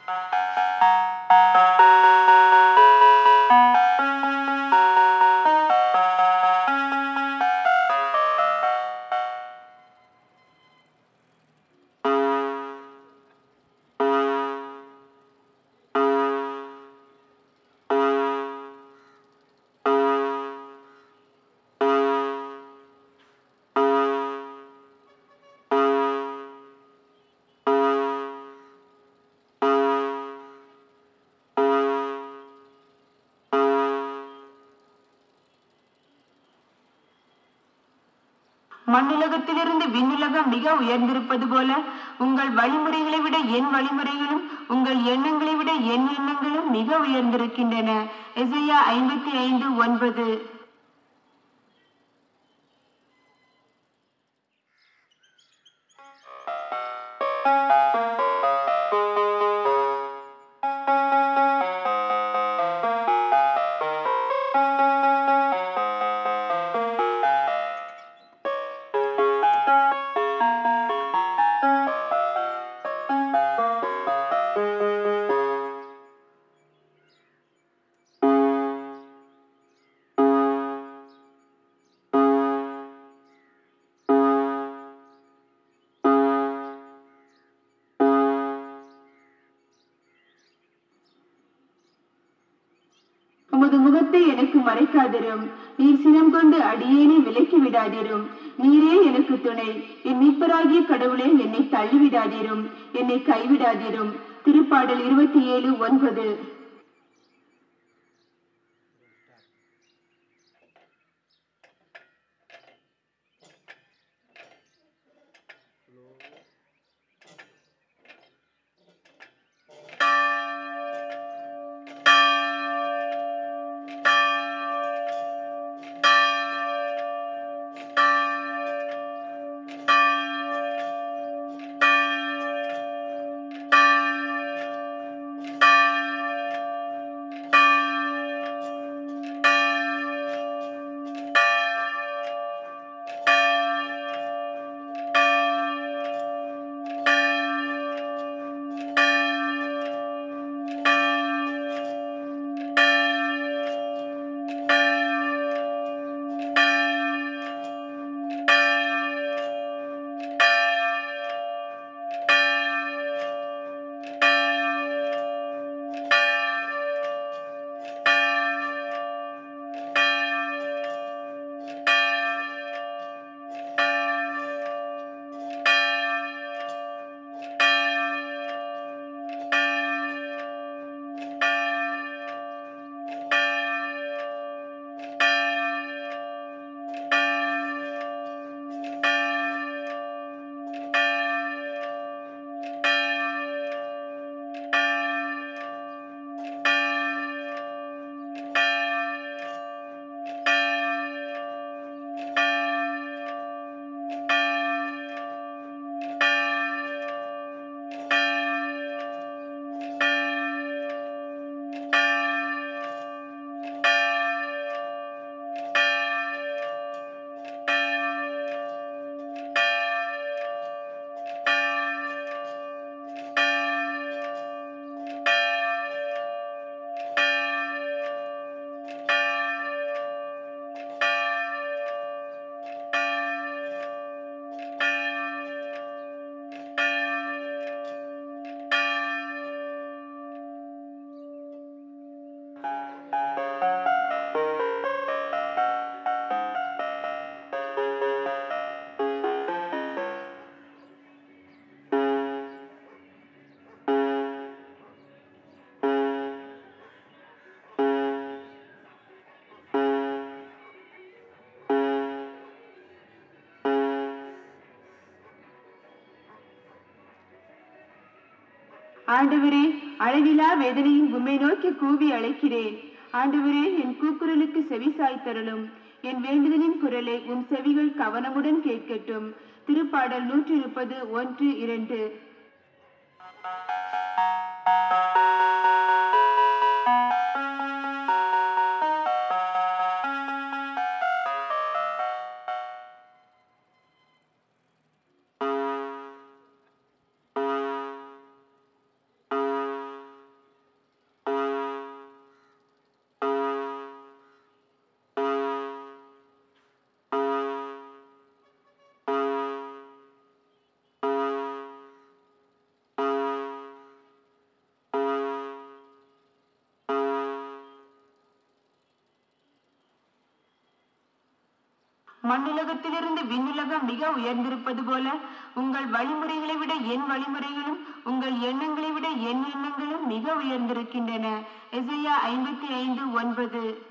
மண்ணுலகத்திலிருந்து விண்ணுலகம் மிக உயர்ந்திருப்பது போல உங்கள் வழிமுறைகளை விட என் வழிமுறைகளும் உங்கள் எண்ணங்களை விட என் எண்ணங்களும் மிக உயர்ந்திருக்கின்றன. எசையா 55:9. உமது முகத்தை எனக்கு மறைக்காதிரும். நீர் சினம் கொண்டு அடியேனை விலக்கி விடாதிரும். நீரே எனக்கு துணை. என் மீட்பராகிய கடவுளே, என்னை தள்ளிவிடாதிரும், என்னை கைவிடாதிரும். திருப்பாடல் 27:9. ஆண்டவரே, அளவிலா வேதனையின் உம்மை நோக்கி கூவி அழைக்கிறேன். ஆண்டவரே, என் கூக்குரலுக்கு செவி சாய்த்தருளும். என் வேண்டுதலின் குரலை உம் செவிகள் கவனமுடன் கேட்கட்டும். திருப்பாடல் 130:1-2. மண்ணுலகத்திலிருந்து விண்ணுலகம் மிக உயர்ந்திருப்பது போல உங்கள் வழிமுறைகளை விட என் வழிமுறைகளும் உங்கள் எண்ணங்களை விட என் எண்ணங்களும் மிக உயர்ந்திருக்கின்றன. எசையா 55:9.